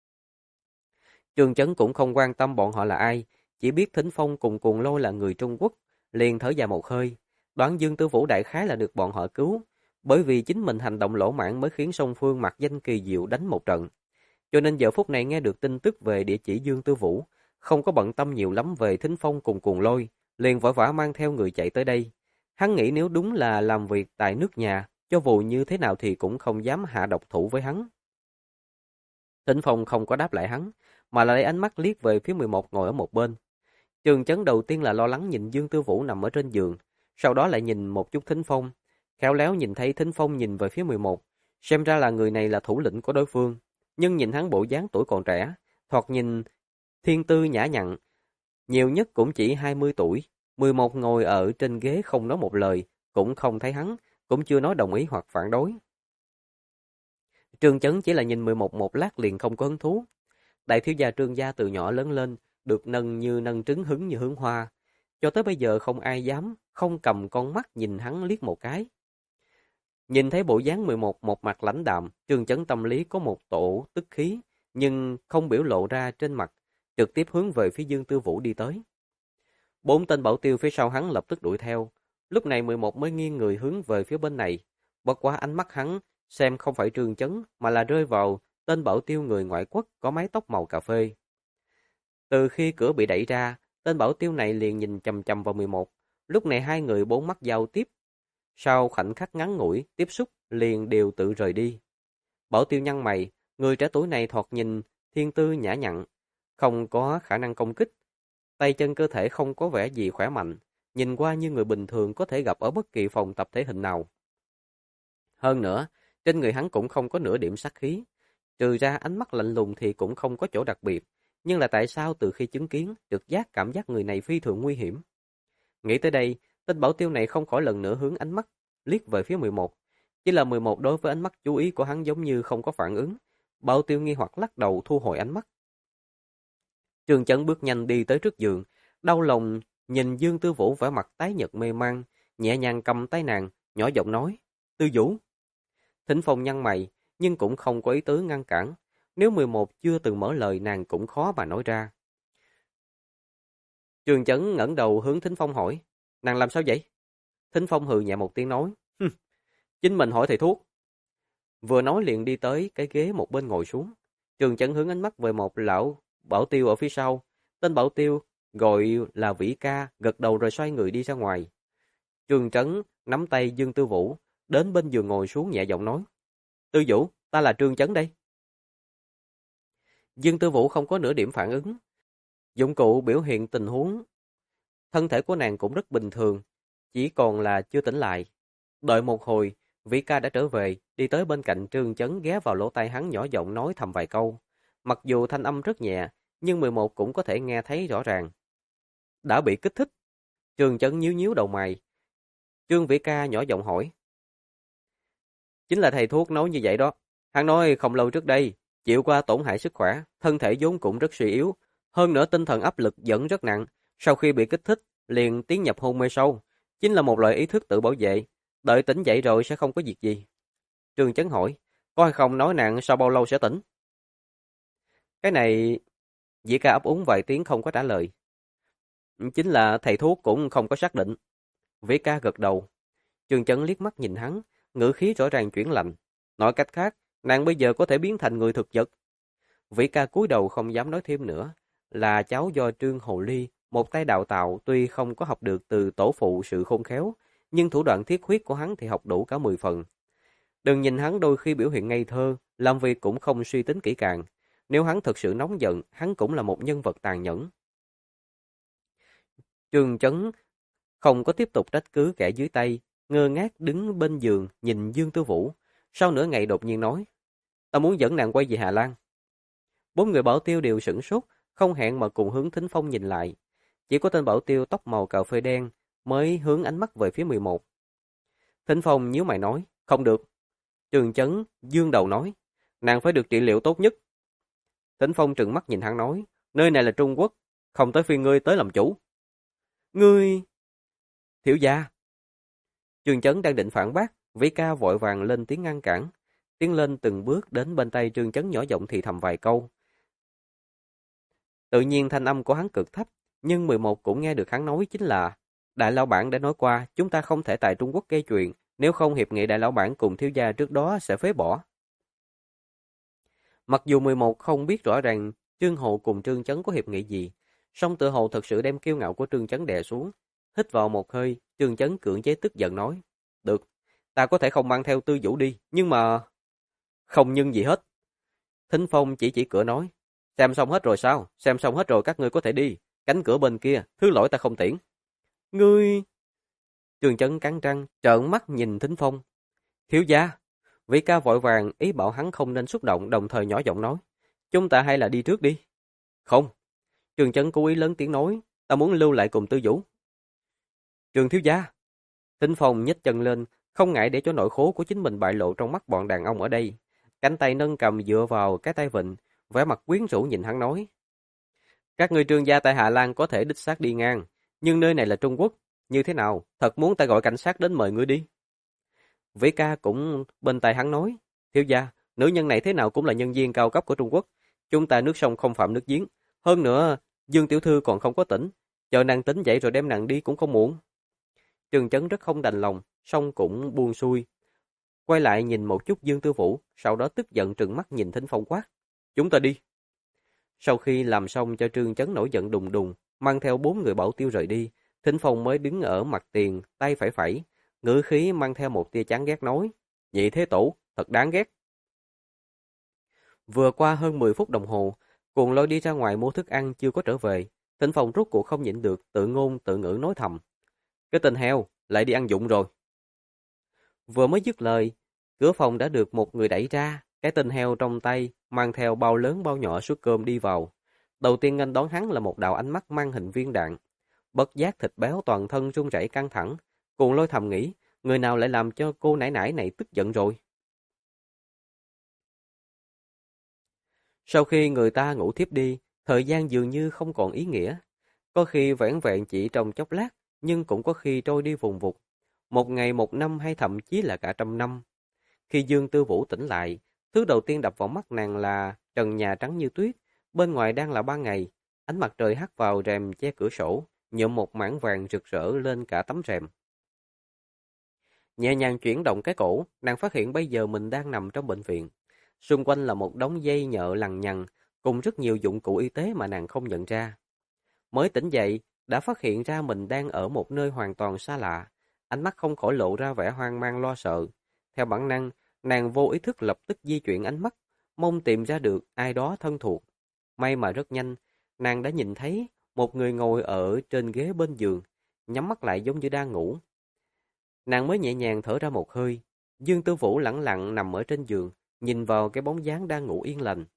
Trương Chấn cũng không quan tâm bọn họ là ai, chỉ biết Thính Phong cùng Cuồng Lôi là người Trung Quốc, liền thở dài một hơi. Đoán Dương Tư Vũ đại khái là được bọn họ cứu, bởi vì chính mình hành động lỗ mãng mới khiến song phương mặc danh kỳ diệu đánh một trận. Cho nên giờ phút này nghe được tin tức về địa chỉ Dương Tư Vũ, không có bận tâm nhiều lắm về Thính Phong cùng Cuồng Lôi, liền vội vã mang theo người chạy tới đây. Hắn nghĩ nếu đúng là làm việc tại nước nhà, cho dù như thế nào thì cũng không dám hạ độc thủ với hắn. Thính Phong không có đáp lại hắn, mà là lấy ánh mắt liếc về phía 11 ngồi ở một bên. Trương Chấn đầu tiên là lo lắng nhìn Dương Tư Vũ nằm ở trên giường, sau đó lại nhìn một chút Thính Phong. Khéo léo nhìn thấy Thính Phong nhìn về phía 11, xem ra là người này là thủ lĩnh của đối phương. Nhưng nhìn hắn bộ dáng tuổi còn trẻ, thoạt nhìn thiên tư nhã nhặn, nhiều nhất cũng chỉ 20 tuổi. 11 ngồi ở trên ghế không nói một lời, cũng không thấy hắn, cũng chưa nói đồng ý hoặc phản đối. Trương Chấn chỉ là nhìn 11 một lát liền không có hứng thú. Đại thiếu gia Trương gia từ nhỏ lớn lên, được nâng như nâng trứng hứng như hướng hoa. Cho tới bây giờ không ai dám, không cầm con mắt nhìn hắn liếc một cái. Nhìn thấy bộ dáng 11 một mặt lãnh đạm, Trương Chấn tâm lý có một tổ tức khí, nhưng không biểu lộ ra trên mặt, trực tiếp hướng về phía Dương Tư Vũ đi tới. Bốn tên bảo tiêu phía sau hắn lập tức đuổi theo. Lúc này 11 mới nghiêng người hướng về phía bên này. Bất quá ánh mắt hắn xem không phải Trương Chấn mà là rơi vào tên bảo tiêu người ngoại quốc có mái tóc màu cà phê. Từ khi cửa bị đẩy ra, tên bảo tiêu này liền nhìn chằm chằm vào 11. Lúc này hai người bốn mắt giao tiếp. Sau khoảnh khắc ngắn ngủi tiếp xúc liền đều tự rời đi. Bảo tiêu nhăn mày, người trẻ tuổi này thoạt nhìn thiên tư nhã nhặn, không có khả năng công kích. Tay chân cơ thể không có vẻ gì khỏe mạnh, nhìn qua như người bình thường có thể gặp ở bất kỳ phòng tập thể hình nào. Hơn nữa, trên người hắn cũng không có nửa điểm sát khí, trừ ra ánh mắt lạnh lùng thì cũng không có chỗ đặc biệt. Nhưng là tại sao từ khi chứng kiến, trực giác cảm giác người này phi thường nguy hiểm. Nghĩ tới đây, tên bảo tiêu này không khỏi lần nữa hướng ánh mắt, liếc về phía 11. Chỉ là 11 đối với ánh mắt chú ý của hắn giống như không có phản ứng. Bảo tiêu nghi hoặc lắc đầu thu hồi ánh mắt. Trương Chấn bước nhanh đi tới trước giường, đau lòng nhìn Dương Tư Vũ vẻ mặt tái nhợt mê man, nhẹ nhàng cầm tay nàng, nhỏ giọng nói, Tư Vũ. Thính Phong nhăn mày, nhưng cũng không có ý tứ ngăn cản. Nếu 11 chưa từng mở lời nàng cũng khó mà nói ra. Trương Chấn ngẩng đầu hướng Thính Phong hỏi, nàng làm sao vậy? Thính Phong hừ nhẹ một tiếng nói, chính mình hỏi thầy thuốc. Vừa nói liền đi tới cái ghế một bên ngồi xuống. Trương Chấn hướng ánh mắt về một lão bảo tiêu ở phía sau. Tên bảo tiêu gọi là Vĩ Ca, gật đầu rồi xoay người đi ra ngoài. Trương Chấn nắm tay Dương Tư Vũ, đến bên giường ngồi xuống nhẹ giọng nói, Tư Vũ, ta là Trương Chấn đây. Dương Tư Vũ không có nửa điểm phản ứng. Dụng cụ biểu hiện tình huống. Thân thể của nàng cũng rất bình thường, chỉ còn là chưa tỉnh lại. Đợi một hồi, Vĩ Ca đã trở về, đi tới bên cạnh Trương Chấn ghé vào lỗ tai hắn nhỏ giọng nói thầm vài câu. Mặc dù thanh âm rất nhẹ, nhưng 11 cũng có thể nghe thấy rõ ràng. Đã bị kích thích. Trương Chấn nhíu nhíu đầu mày. Trương Vĩ Ca nhỏ giọng hỏi. Chính là thầy thuốc nói như vậy đó. Hắn nói không lâu trước đây, chịu qua tổn hại sức khỏe, thân thể vốn cũng rất suy yếu. Hơn nữa tinh thần áp lực vẫn rất nặng. Sau khi bị kích thích, liền tiến nhập hôn mê sâu. Chính là một loại ý thức tự bảo vệ. Đợi tỉnh dậy rồi sẽ không có việc gì. Trương Chấn hỏi, có hay không nói nặng sau bao lâu sẽ tỉnh? Cái này, Dĩ Ca ấp úng vài tiếng không có trả lời. Chính là thầy thuốc cũng không có xác định. Vĩ Ca gật đầu. Trương Chấn liếc mắt nhìn hắn, ngữ khí rõ ràng chuyển lạnh. Nói cách khác, nàng bây giờ có thể biến thành người thực vật. Vĩ Ca cúi đầu không dám nói thêm nữa. Là cháu do Trương Hồ Ly, một tay đào tạo tuy không có học được từ tổ phụ sự khôn khéo, nhưng thủ đoạn thiết huyết của hắn thì học đủ cả 10 phần. Đừng nhìn hắn đôi khi biểu hiện ngây thơ, làm việc cũng không suy tính kỹ càng. Nếu hắn thực sự nóng giận, hắn cũng là một nhân vật tàn nhẫn. Trương Chấn không có tiếp tục trách cứ kẻ dưới tay, ngơ ngác đứng bên giường nhìn Dương Tư Vũ. Sau nửa ngày đột nhiên nói, ta muốn dẫn nàng quay về Hà Lan. Bốn người Bảo Tiêu đều sửng sốt, không hẹn mà cùng hướng Thính Phong nhìn lại. Chỉ có tên Bảo Tiêu tóc màu cà phê đen mới hướng ánh mắt về phía 11. Thính Phong nhíu mày nói, không được. Trường Chấn dương đầu nói, nàng phải được trị liệu tốt nhất. Thính Phong trừng mắt nhìn hắn nói, nơi này là Trung Quốc, không tới phiên ngươi tới làm chủ. Ngươi... Thiếu gia. Trường Chấn đang định phản bác, Vĩ Ca vội vàng lên tiếng ngăn cản. Tiến lên từng bước đến bên tay Trương Chấn nhỏ giọng thì thầm vài câu. Tự nhiên thanh âm của hắn cực thấp, nhưng 11 cũng nghe được hắn nói chính là Đại lão bản đã nói qua, chúng ta không thể tại Trung Quốc gây chuyện, nếu không hiệp nghị đại lão bản cùng thiếu gia trước đó sẽ phế bỏ. Mặc dù 11 không biết rõ ràng Trương Hồ cùng Trương Chấn có hiệp nghị gì, song tự hồ thật sự đem kiêu ngạo của Trương Chấn đè xuống. Hít vào một hơi, Trương Chấn cưỡng chế tức giận nói, được, ta có thể không mang theo Tư Vũ đi, nhưng mà... Không nhưng gì hết. Thính Phong chỉ cửa nói, xem xong hết rồi sao? Xem xong hết rồi các ngươi có thể đi. Cánh cửa bên kia, thứ lỗi ta không tiễn. Ngươi... Trương Chấn cắn răng, trợn mắt nhìn Thính Phong. Thiếu gia. Vĩ Ca vội vàng ý bảo hắn không nên xúc động, đồng thời nhỏ giọng nói, chúng ta hay là đi trước đi. Không. Trương Chấn cố ý lớn tiếng nói, ta muốn lưu lại cùng Tư Vũ. Trương thiếu gia. Thính Phong nhếch chân lên, không ngại để cho nỗi khổ của chính mình bại lộ trong mắt bọn đàn ông ở đây. Cánh tay nâng cầm dựa vào cái tay vịn, vẻ mặt quyến rũ nhìn hắn nói. Các ngươi Trương gia tại Hà Lan có thể đích xác đi ngang, nhưng nơi này là Trung Quốc, như thế nào, thật muốn ta gọi cảnh sát đến mời ngươi đi. Vĩ Ca cũng bên tai hắn nói, thiếu gia, nữ nhân này thế nào cũng là nhân viên cao cấp của Trung Quốc, chúng ta nước sông không phạm nước giếng, hơn nữa, Dương tiểu thư còn không có tỉnh, chờ nàng tỉnh dậy rồi đem nàng đi cũng không muộn. Trương Chấn rất không đành lòng, song cũng buông xuôi. Quay lại nhìn một chút Dương Tư Vũ, sau đó tức giận trừng mắt nhìn Thính Phong quát. Chúng ta đi. Sau khi làm xong cho Trương Chấn nổi giận đùng đùng, mang theo 4 người Bảo Tiêu rời đi, Thính Phong mới đứng ở mặt tiền, tay phải phẩy, ngữ khí mang theo một tia chán ghét nói. Nhị thế tổ, thật đáng ghét. Vừa qua hơn 10 phút đồng hồ, Cuồng Lôi đi ra ngoài mua thức ăn chưa có trở về. Thính Phong rốt cuộc không nhịn được, tự ngôn tự ngữ nói thầm. Cái tên heo, lại đi ăn dụng rồi. Vừa mới dứt lời, cửa phòng đã được một người đẩy ra, cái tên heo trong tay, mang theo bao lớn bao nhỏ suất cơm đi vào. Đầu tiên nghênh đón hắn là một đạo ánh mắt mang hình viên đạn. Bất giác thịt béo toàn thân run rẩy căng thẳng, Cuồng Lôi thầm nghĩ, người nào lại làm cho cô nãi nãi này tức giận rồi. Sau khi người ta ngủ thiếp đi, thời gian dường như không còn ý nghĩa. Có khi vẻn vẹn chỉ trong chốc lát, nhưng cũng có khi trôi đi vùng vụt. Một ngày, một năm hay thậm chí là cả trăm năm. Khi Dương Tư Vũ tỉnh lại, thứ đầu tiên đập vào mắt nàng là trần nhà trắng như tuyết, bên ngoài đang là ban ngày, ánh mặt trời hắt vào rèm che cửa sổ, nhuộm một mảng vàng rực rỡ lên cả tấm rèm. Nhẹ nhàng chuyển động cái cổ, nàng phát hiện bây giờ mình đang nằm trong bệnh viện. Xung quanh là một đống dây nhợ lằng nhằng, cùng rất nhiều dụng cụ y tế mà nàng không nhận ra. Mới tỉnh dậy, đã phát hiện ra mình đang ở một nơi hoàn toàn xa lạ, ánh mắt không khỏi lộ ra vẻ hoang mang lo sợ. Theo bản năng, nàng vô ý thức lập tức di chuyển ánh mắt, mong tìm ra được ai đó thân thuộc. May mà rất nhanh, nàng đã nhìn thấy một người ngồi ở trên ghế bên giường, nhắm mắt lại giống như đang ngủ. Nàng mới nhẹ nhàng thở ra một hơi, Dương Tư Vũ lẳng lặng nằm ở trên giường, nhìn vào cái bóng dáng đang ngủ yên lành.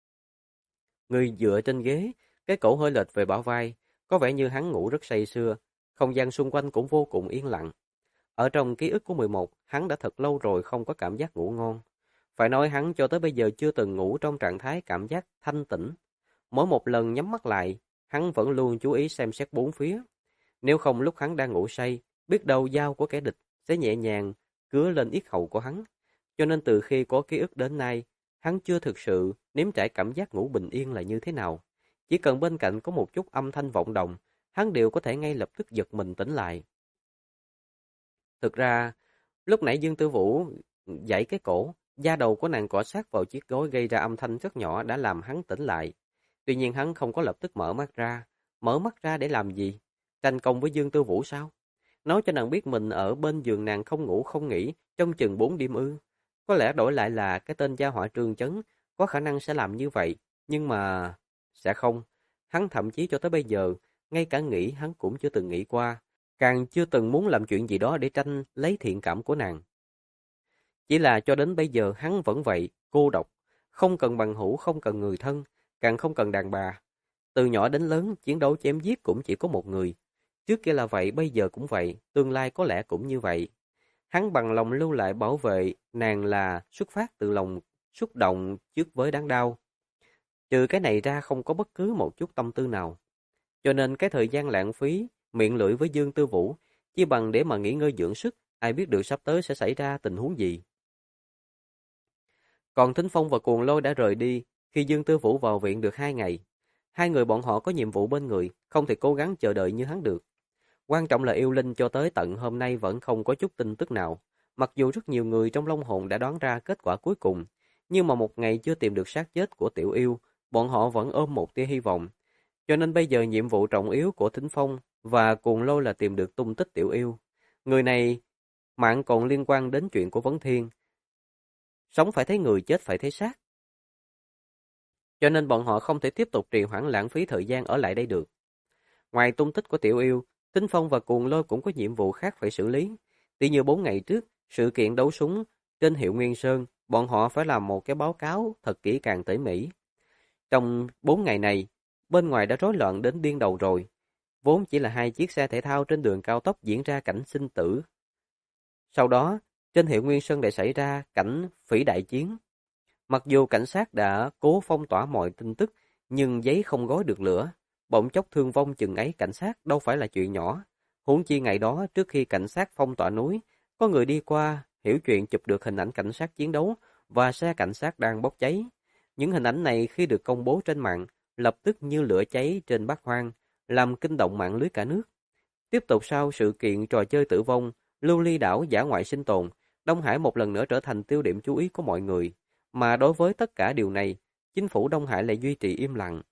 Người dựa trên ghế, cái cổ hơi lệch về bả vai, có vẻ như hắn ngủ rất say sưa, không gian xung quanh cũng vô cùng yên lặng. Ở trong ký ức của 11, hắn đã thật lâu rồi không có cảm giác ngủ ngon. Phải nói hắn cho tới bây giờ chưa từng ngủ trong trạng thái cảm giác thanh tĩnh. Mỗi một lần nhắm mắt lại, hắn vẫn luôn chú ý xem xét bốn phía. Nếu không lúc hắn đang ngủ say, biết đâu dao của kẻ địch sẽ nhẹ nhàng cứa lên yết hầu của hắn. Cho nên từ khi có ký ức đến nay, hắn chưa thực sự nếm trải cảm giác ngủ bình yên là như thế nào. Chỉ cần bên cạnh có một chút âm thanh vọng động, hắn đều có thể ngay lập tức giật mình tỉnh lại. Thực ra, lúc nãy Dương Tư Vũ giãy cái cổ, da đầu của nàng cọ sát vào chiếc gối gây ra âm thanh rất nhỏ đã làm hắn tỉnh lại. Tuy nhiên hắn không có lập tức mở mắt ra. Mở mắt ra để làm gì? Tranh công với Dương Tư Vũ sao? Nói cho nàng biết mình ở bên giường nàng không ngủ không nghỉ, trong chừng 4 đêm ư. Có lẽ đổi lại là cái tên gia họa Trương Chấn, có khả năng sẽ làm như vậy, nhưng mà... sẽ không. Hắn thậm chí cho tới bây giờ, ngay cả nghĩ hắn cũng chưa từng nghĩ qua, càng chưa từng muốn làm chuyện gì đó để tranh lấy thiện cảm của nàng. Chỉ là cho đến bây giờ hắn vẫn vậy, cô độc, không cần bằng hữu, không cần người thân, càng không cần đàn bà. Từ nhỏ đến lớn, chiến đấu chém giết cũng chỉ có một người. Trước kia là vậy, bây giờ cũng vậy, tương lai có lẽ cũng như vậy. Hắn bằng lòng lưu lại bảo vệ nàng là xuất phát từ lòng xúc động trước với đáng đau. Trừ cái này ra không có bất cứ một chút tâm tư nào. Cho nên cái thời gian lãng phí, miệng lưỡi với Dương Tư Vũ, chỉ bằng để mà nghỉ ngơi dưỡng sức, ai biết được sắp tới sẽ xảy ra tình huống gì. Còn Thính Phong và Cuồng Lôi đã rời đi khi Dương Tư Vũ vào viện được 2 ngày. Hai người bọn họ có nhiệm vụ bên người, không thể cố gắng chờ đợi như hắn được. Quan trọng là yêu linh cho tới tận hôm nay vẫn không có chút tin tức nào. Mặc dù rất nhiều người trong Long Hồn đã đoán ra kết quả cuối cùng, nhưng mà một ngày chưa tìm được xác chết của tiểu yêu, bọn họ vẫn ôm một tia hy vọng. Cho nên bây giờ nhiệm vụ trọng yếu của Thính Phong và Cuồng Lôi là tìm được tung tích tiểu yêu. Người này mạng còn liên quan đến chuyện của Vấn Thiên. Sống phải thấy người, chết phải thấy xác. Cho nên bọn họ không thể tiếp tục trì hoãn lãng phí thời gian ở lại đây được. Ngoài tung tích của tiểu yêu, Thính Phong và Cuồng Lôi cũng có nhiệm vụ khác phải xử lý. Tỷ như 4 ngày trước, sự kiện đấu súng trên hiệu Nguyên Sơn, bọn họ phải làm một cái báo cáo thật kỹ càng tỉ mỉ. Trong 4 ngày này, bên ngoài đã rối loạn đến điên đầu rồi. Vốn chỉ là 2 chiếc xe thể thao trên đường cao tốc diễn ra cảnh sinh tử. Sau đó, trên hiệu Nguyên Sơn lại xảy ra cảnh phỉ đại chiến. Mặc dù cảnh sát đã cố phong tỏa mọi tin tức, nhưng giấy không gói được lửa. Bỗng chốc thương vong chừng ấy cảnh sát đâu phải là chuyện nhỏ. Huống chi ngày đó trước khi cảnh sát phong tỏa núi, có người đi qua, hiểu chuyện chụp được hình ảnh cảnh sát chiến đấu và xe cảnh sát đang bốc cháy. Những hình ảnh này khi được công bố trên mạng, lập tức như lửa cháy trên bát hoang, làm kinh động mạng lưới cả nước. Tiếp tục sau sự kiện trò chơi tử vong, lưu ly đảo dã ngoại sinh tồn, Đông Hải một lần nữa trở thành tiêu điểm chú ý của mọi người. Mà đối với tất cả điều này, chính phủ Đông Hải lại duy trì im lặng.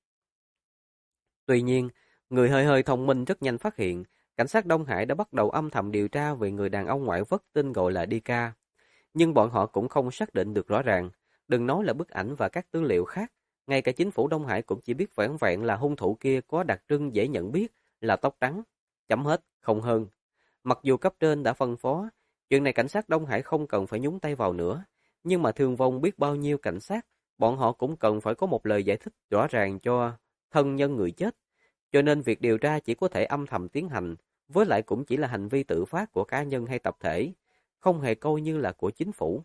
Tuy nhiên, người hơi hơi thông minh rất nhanh phát hiện, cảnh sát Đông Hải đã bắt đầu âm thầm điều tra về người đàn ông ngoại vất tên gọi là Dika. Nhưng bọn họ cũng không xác định được rõ ràng, đừng nói là bức ảnh và các tư liệu khác, ngay cả chính phủ Đông Hải cũng chỉ biết vẻn vẹn là hung thủ kia có đặc trưng dễ nhận biết là tóc trắng. Chấm hết, không hơn. Mặc dù cấp trên đã phân phó, chuyện này cảnh sát Đông Hải không cần phải nhúng tay vào nữa, nhưng mà thương vong biết bao nhiêu cảnh sát, bọn họ cũng cần phải có một lời giải thích rõ ràng cho thân nhân người chết. Cho nên việc điều tra chỉ có thể âm thầm tiến hành, với lại cũng chỉ là hành vi tự phát của cá nhân hay tập thể, không hề coi như là của chính phủ.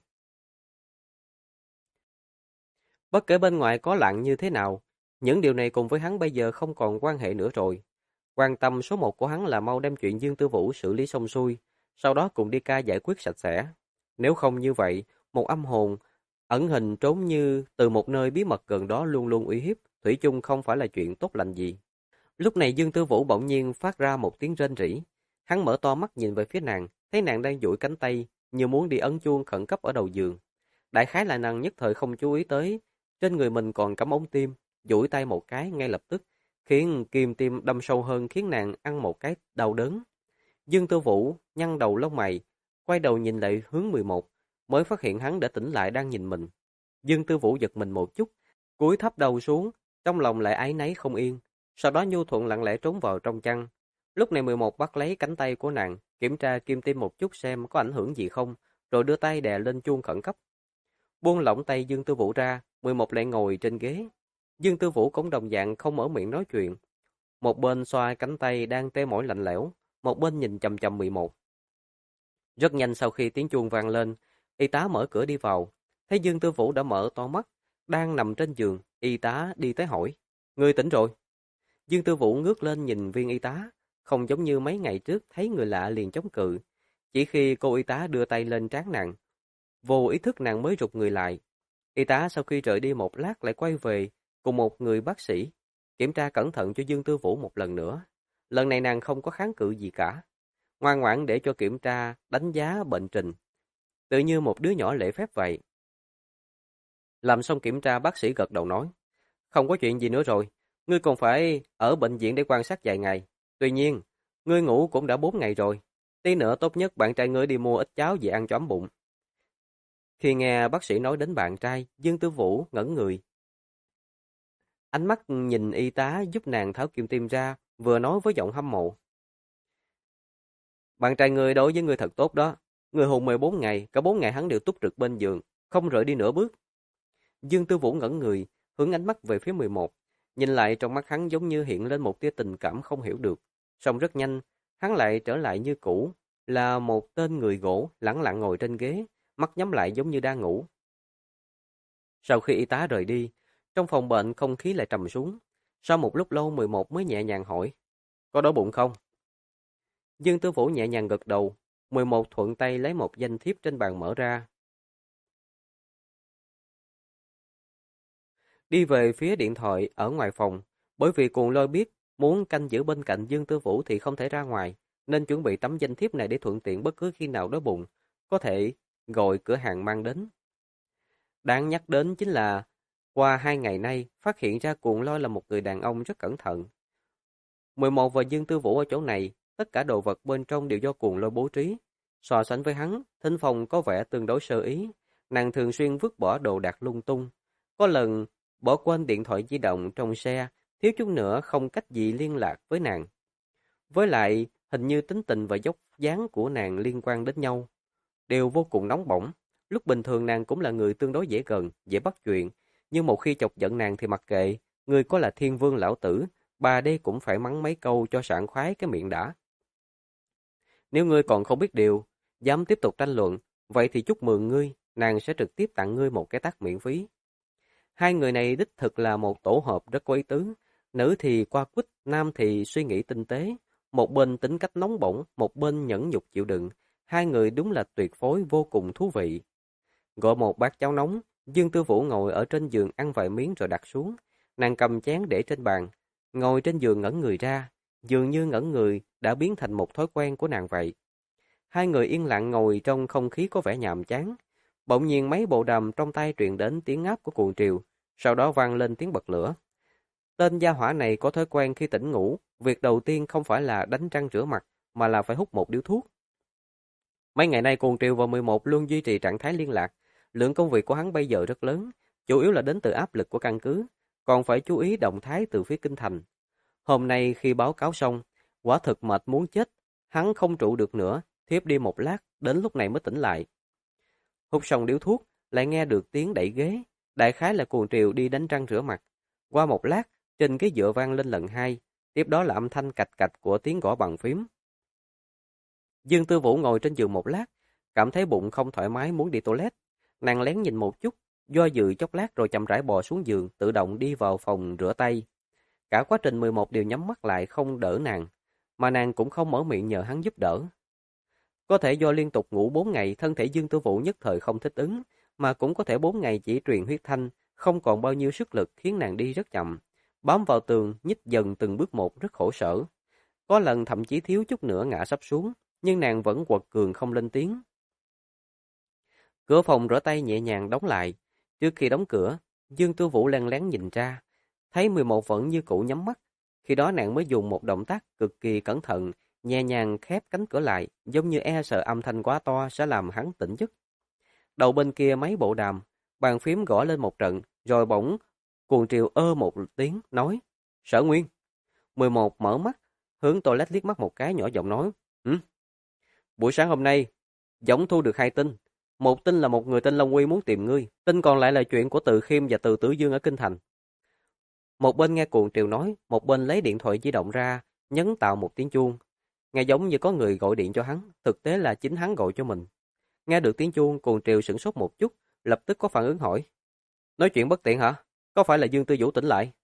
Bất kể bên ngoài có lặng như thế nào, những điều này cùng với hắn bây giờ không còn quan hệ nữa rồi. Quan tâm số 1 của hắn là mau đem chuyện Dương Tư Vũ xử lý xong xuôi, sau đó cùng đi ca giải quyết sạch sẽ. Nếu không như vậy, một âm hồn ẩn hình trốn như từ một nơi bí mật gần đó luôn luôn uy hiếp, thủy chung không phải là chuyện tốt lành gì. Lúc này Dương Tư Vũ bỗng nhiên phát ra một tiếng rên rỉ. Hắn mở to mắt nhìn về phía nàng, thấy nàng đang duỗi cánh tay, như muốn đi ấn chuông khẩn cấp ở đầu giường. Đại khái là nàng nhất thời không chú ý tới, trên người mình còn cắm ống tim, duỗi tay một cái ngay lập tức, khiến kim tim đâm sâu hơn khiến nàng ăn một cái đau đớn. Dương Tư Vũ nhăn đầu lông mày, quay đầu nhìn lại hướng 11, mới phát hiện hắn đã tỉnh lại đang nhìn mình. Dương Tư Vũ giật mình một chút, cúi thấp đầu xuống, trong lòng lại áy náy không yên, sau đó nhu thuận lặng lẽ trốn vào trong chăn. Lúc này 11 bắt lấy cánh tay của nàng, kiểm tra kim tim một chút xem có ảnh hưởng gì không, rồi đưa tay đè lên chuông khẩn cấp. Buông lỏng tay Dương Tư Vũ ra, 11 lại ngồi trên ghế. Dương Tư Vũ cũng đồng dạng không mở miệng nói chuyện. Một bên xoa cánh tay đang tê mỏi lạnh lẽo, một bên nhìn chằm chằm 11. Rất nhanh sau khi tiếng chuông vang lên, y tá mở cửa đi vào. Thấy Dương Tư Vũ đã mở to mắt, đang nằm trên giường, y tá đi tới hỏi. Ngươi tỉnh rồi. Dương Tư Vũ ngước lên nhìn viên y tá, không giống như mấy ngày trước thấy người lạ liền chống cự. Chỉ khi cô y tá đưa tay lên trán nàng, vô ý thức nàng mới rụt người lại. Y tá sau khi rời đi một lát lại quay về cùng một người bác sĩ, kiểm tra cẩn thận cho Dương Tư Vũ một lần nữa. Lần này nàng không có kháng cự gì cả, ngoan ngoãn để cho kiểm tra, đánh giá bệnh trình. Tự như một đứa nhỏ lễ phép vậy. Làm xong kiểm tra bác sĩ gật đầu nói, không có chuyện gì nữa rồi, ngươi còn phải ở bệnh viện để quan sát vài ngày. Tuy nhiên, ngươi ngủ cũng đã 4 ngày rồi, tí nữa tốt nhất bạn trai ngươi đi mua ít cháo về ăn cho ấm bụng. Khi nghe bác sĩ nói đến bạn trai, Dương Tư Vũ ngẩn người. Ánh mắt nhìn y tá giúp nàng tháo kim tim ra, vừa nói với giọng hâm mộ. Bạn trai ngươi đối với ngươi thật tốt đó, Người hùng 14 ngày, cả 4 ngày hắn đều túc trực bên giường, không rời đi nửa bước. Dương Tư Vũ ngẩn người, hướng ánh mắt về phía 11. Nhìn lại trong mắt hắn giống như hiện lên một tia tình cảm không hiểu được. Song rất nhanh, hắn lại trở lại như cũ, là một tên người gỗ lẳng lặng ngồi trên ghế, mắt nhắm lại giống như đang ngủ. Sau khi y tá rời đi, trong phòng bệnh không khí lại trầm xuống. Sau một lúc lâu 11 mới nhẹ nhàng hỏi, có đói bụng không? Dương Tư Vũ nhẹ nhàng gật đầu, 11 thuận tay lấy một danh thiếp trên bàn mở ra. Đi về phía điện thoại ở ngoài phòng, bởi vì Cuồng Lôi biết muốn canh giữ bên cạnh Dương Tư Vũ thì không thể ra ngoài, nên chuẩn bị tấm danh thiếp này để thuận tiện bất cứ khi nào đói bụng, có thể gọi cửa hàng mang đến. Đáng nhắc đến chính là, qua 2 ngày nay, phát hiện ra Cuồng Lôi là một người đàn ông rất cẩn thận. 11 và Dương Tư Vũ ở chỗ này, tất cả đồ vật bên trong đều do Cuồng Lôi bố trí. So sánh với hắn, thính phòng có vẻ tương đối sơ ý, nàng thường xuyên vứt bỏ đồ đạc lung tung. Có lần, bỏ quên điện thoại di động trong xe, thiếu chút nữa không cách gì liên lạc với nàng. Với lại, hình như tính tình và dốc dáng của nàng liên quan đến nhau, đều vô cùng nóng bỏng. Lúc bình thường nàng cũng là người tương đối dễ gần, dễ bắt chuyện, nhưng một khi chọc giận nàng thì mặc kệ, người có là thiên vương lão tử, bà đây cũng phải mắng mấy câu cho sảng khoái cái miệng đã. Nếu ngươi còn không biết điều, dám tiếp tục tranh luận, vậy thì chúc mừng ngươi, nàng sẽ trực tiếp tặng ngươi một cái tát miễn phí. Hai người này đích thực là một tổ hợp rất có ý tứ, nữ thì qua quýt, nam thì suy nghĩ tinh tế, một bên tính cách nóng bỏng, một bên nhẫn nhục chịu đựng, hai người đúng là tuyệt phối vô cùng thú vị. Gọi một bát cháo nóng, Dương Tư Vũ ngồi ở trên giường ăn vài miếng rồi đặt xuống, nàng cầm chén để trên bàn, ngồi trên giường ngẩn người ra, dường như ngẩn người đã biến thành một thói quen của nàng vậy. Hai người yên lặng ngồi trong không khí có vẻ nhàm chán. Bỗng nhiên mấy bộ đàm trong tay truyền đến tiếng ngáp của cuồng triều, sau đó vang lên tiếng bật lửa. Tên gia hỏa này có thói quen khi tỉnh ngủ, việc đầu tiên không phải là đánh răng rửa mặt, mà là phải hút một điếu thuốc. Mấy ngày nay cuồng triều và 11 luôn duy trì trạng thái liên lạc, lượng công việc của hắn bây giờ rất lớn, chủ yếu là đến từ áp lực của căn cứ, còn phải chú ý động thái từ phía kinh thành. Hôm nay khi báo cáo xong, quả thực mệt muốn chết, hắn không trụ được nữa, thiếp đi một lát, đến lúc này mới tỉnh lại. Hút xong điếu thuốc, lại nghe được tiếng đẩy ghế, đại khái là cuồng triều đi đánh răng rửa mặt. Qua một lát, trên ghế dựa vang lên lần hai, tiếp đó là âm thanh cạch cạch của tiếng gõ bàn phím. Dương Tư Vũ ngồi trên giường một lát, cảm thấy bụng không thoải mái muốn đi toilet. Nàng lén nhìn một chút, do dự chốc lát rồi chậm rãi bò xuống giường, tự động đi vào phòng rửa tay. Cả quá trình 11 đều nhắm mắt lại không đỡ nàng, mà nàng cũng không mở miệng nhờ hắn giúp đỡ. Có thể do liên tục ngủ 4 ngày, thân thể Dương Tư Vũ nhất thời không thích ứng, mà cũng có thể 4 ngày chỉ truyền huyết thanh, không còn bao nhiêu sức lực khiến nàng đi rất chậm, bám vào tường, nhích dần từng bước một rất khổ sở. Có lần thậm chí thiếu chút nữa ngã sắp xuống, nhưng nàng vẫn quật cường không lên tiếng. Cửa phòng rửa tay nhẹ nhàng đóng lại. Trước khi đóng cửa, Dương Tư Vũ lén lén nhìn ra, thấy 11 vẫn như cũ nhắm mắt. Khi đó nàng mới dùng một động tác cực kỳ cẩn thận, nhẹ nhàng khép cánh cửa lại, giống như e sợ âm thanh quá to sẽ làm hắn tỉnh giấc. Đầu bên kia mấy bộ đàm, bàn phím gõ lên một trận, rồi bỗng cuồng triều một tiếng, nói, Sở Nguyên. 11 mở mắt, hướng toilet liếc mắt một cái, nhỏ giọng nói, buổi sáng hôm nay, giống thu được 2 tin. Một tin là một người tên Long Uy muốn tìm ngươi, tin còn lại là chuyện của Từ Khiêm và Từ Tử Dương ở Kinh Thành. Một bên nghe cuồng triều nói, một bên lấy điện thoại di động ra, nhấn tạo một tiếng chuông. Nghe giống như có người gọi điện cho hắn, thực tế là chính hắn gọi cho mình. Nghe được tiếng chuông, cuồng triều sửng sốt một chút, lập tức có phản ứng hỏi. Nói chuyện bất tiện hả? Có phải là Dương Tư Vũ tỉnh lại?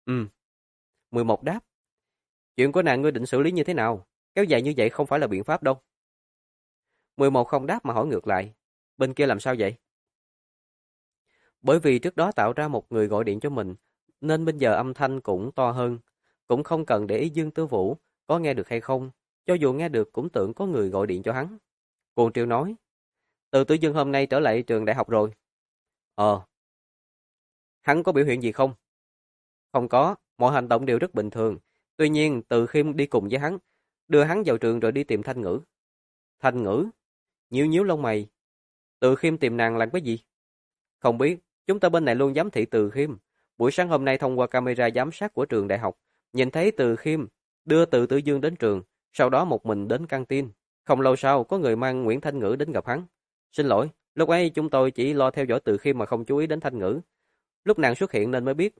11 đáp. Chuyện của nàng ngươi định xử lý như thế nào? Kéo dài như vậy không phải là biện pháp đâu. 11 không đáp mà hỏi ngược lại. Bên kia làm sao vậy? Bởi vì trước đó tạo ra một người gọi điện cho mình, nên bây giờ âm thanh cũng to hơn. Cũng không cần để ý Dương Tư Vũ có nghe được hay không. Cho dù nghe được cũng tưởng có người gọi điện cho hắn. Cuồng triều nói. Từ Tử Dương hôm nay trở lại trường đại học rồi. Hắn có biểu hiện gì không? Không có, mọi hành động đều rất bình thường. Tuy nhiên, Từ Khiêm đi cùng với hắn, đưa hắn vào trường rồi đi tìm Thanh Ngữ. Thanh Ngữ? Nhíu nhíu lông mày. Từ Khiêm tìm nàng làm cái gì? Không biết, chúng ta bên này luôn giám thị Từ Khiêm. Buổi sáng hôm nay thông qua camera giám sát của trường đại học, nhìn thấy Từ Khiêm đưa Từ Tử Dương đến trường, sau đó một mình đến căng tin. Không lâu sau, có người mang Nguyễn Thanh Ngữ đến gặp hắn. Xin lỗi, lúc ấy chúng tôi chỉ lo theo dõi Từ Khiêm mà không chú ý đến Thanh Ngữ. Lúc nàng xuất hiện nên mới biết.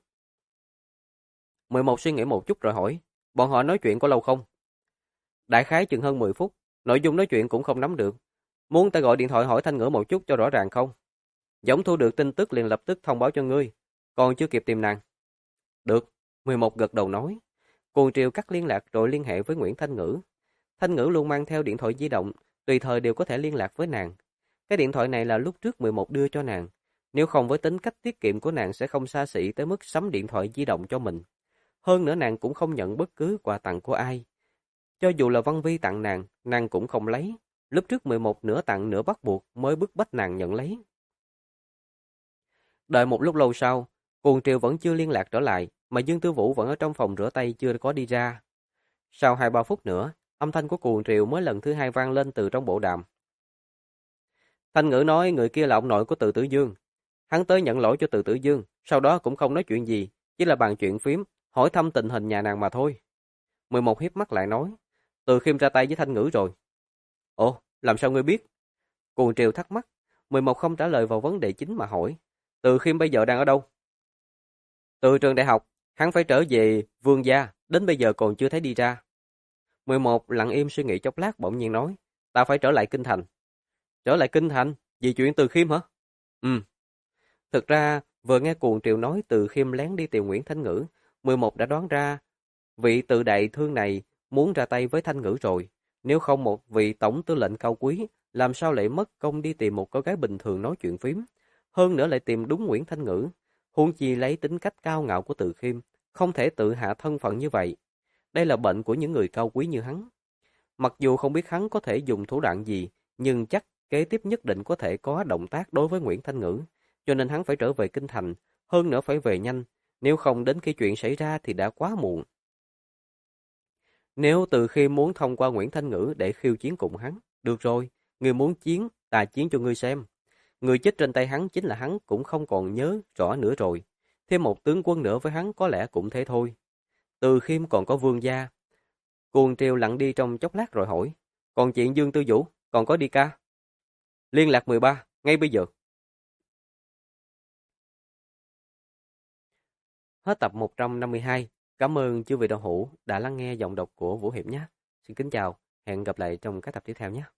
11 suy nghĩ một chút rồi hỏi, bọn họ nói chuyện có lâu không? Đại khái chừng hơn 10 phút, nội dung nói chuyện cũng không nắm được. Muốn ta gọi điện thoại hỏi Thanh Ngữ một chút cho rõ ràng không? Giống thu được tin tức liền lập tức thông báo cho ngươi, còn chưa kịp tìm nàng. Được, 11 gật đầu nói. Cuồng Triều cắt liên lạc rồi liên hệ với Nguyễn Thanh Ngữ. Thanh Ngữ luôn mang theo điện thoại di động, tùy thời đều có thể liên lạc với nàng. Cái điện thoại này là lúc trước 11 đưa cho nàng. Nếu không với tính cách tiết kiệm của nàng sẽ không xa xỉ tới mức sắm điện thoại di động cho mình. Hơn nữa nàng cũng không nhận bất cứ quà tặng của ai. Cho dù là Văn Vi tặng nàng cũng không lấy. Lúc trước 11 nửa tặng nửa bắt buộc mới bức bách nàng nhận lấy. Đợi một lúc lâu sau, Cuồng Triều vẫn chưa liên lạc trở lại, mà Dương Tư Vũ vẫn ở trong phòng rửa tay chưa có đi ra. Sau 2-3 phút nữa, âm thanh của Cuồng Triều mới lần thứ 2 vang lên từ trong bộ đàm. Thanh Ngữ nói người kia là ông nội của Từ Tử Dương. Hắn tới nhận lỗi cho Từ Tử Dương, sau đó cũng không nói chuyện gì, chỉ là bàn chuyện phím, hỏi thăm tình hình nhà nàng mà thôi. 11 hiếp mắt lại nói, Từ Khiêm ra tay với Thanh Ngữ rồi. Ồ, làm sao ngươi biết? Cuồng Triều thắc mắc, 11 không trả lời vào vấn đề chính mà hỏi, Từ Khiêm bây giờ đang ở đâu? Từ trường đại học, hắn phải trở về Vương gia, đến bây giờ còn chưa thấy đi ra. 11 lặng im suy nghĩ chốc lát bỗng nhiên nói, ta phải trở lại Kinh Thành. Trở lại Kinh Thành? Vì chuyện Từ Khiêm hả? Ừ. Thực ra, vừa nghe Cuồng Triều nói Từ Khiêm lén đi tìm Nguyễn Thanh Ngữ, 11 đã đoán ra vị Từ đại thương này muốn ra tay với Thanh Ngữ rồi. Nếu không một vị tổng tư lệnh cao quý, làm sao lại mất công đi tìm một cô gái bình thường nói chuyện phím. Hơn nữa lại tìm đúng Nguyễn Thanh Ngữ. Huống chi lấy tính cách cao ngạo của Từ Khiêm, không thể tự hạ thân phận như vậy. Đây là bệnh của những người cao quý như hắn. Mặc dù không biết hắn có thể dùng thủ đoạn gì, nhưng chắc kế tiếp nhất định có thể có động tác đối với Nguyễn Thanh Ngữ. Cho nên hắn phải trở về Kinh Thành, hơn nữa phải về nhanh. Nếu không đến khi chuyện xảy ra thì đã quá muộn. Nếu Từ Khiêm muốn thông qua Nguyễn Thanh Ngữ để khiêu chiến cùng hắn, được rồi, người muốn chiến, ta chiến cho ngươi xem. Người chết trên tay hắn chính là hắn cũng không còn nhớ rõ nữa rồi. Thêm một tướng quân nữa với hắn có lẽ cũng thế thôi. Từ Khiêm còn có Vương gia. Cuồng Triều lặng đi trong chốc lát rồi hỏi. Còn chuyện Dương Tư Vũ, còn có đi ca? Liên lạc 13, ngay bây giờ. Hết tập 152. Cảm ơn chư vị đạo hữu đã lắng nghe giọng đọc của Vũ Hiệp nhé. Xin kính chào, hẹn gặp lại trong các tập tiếp theo nhé.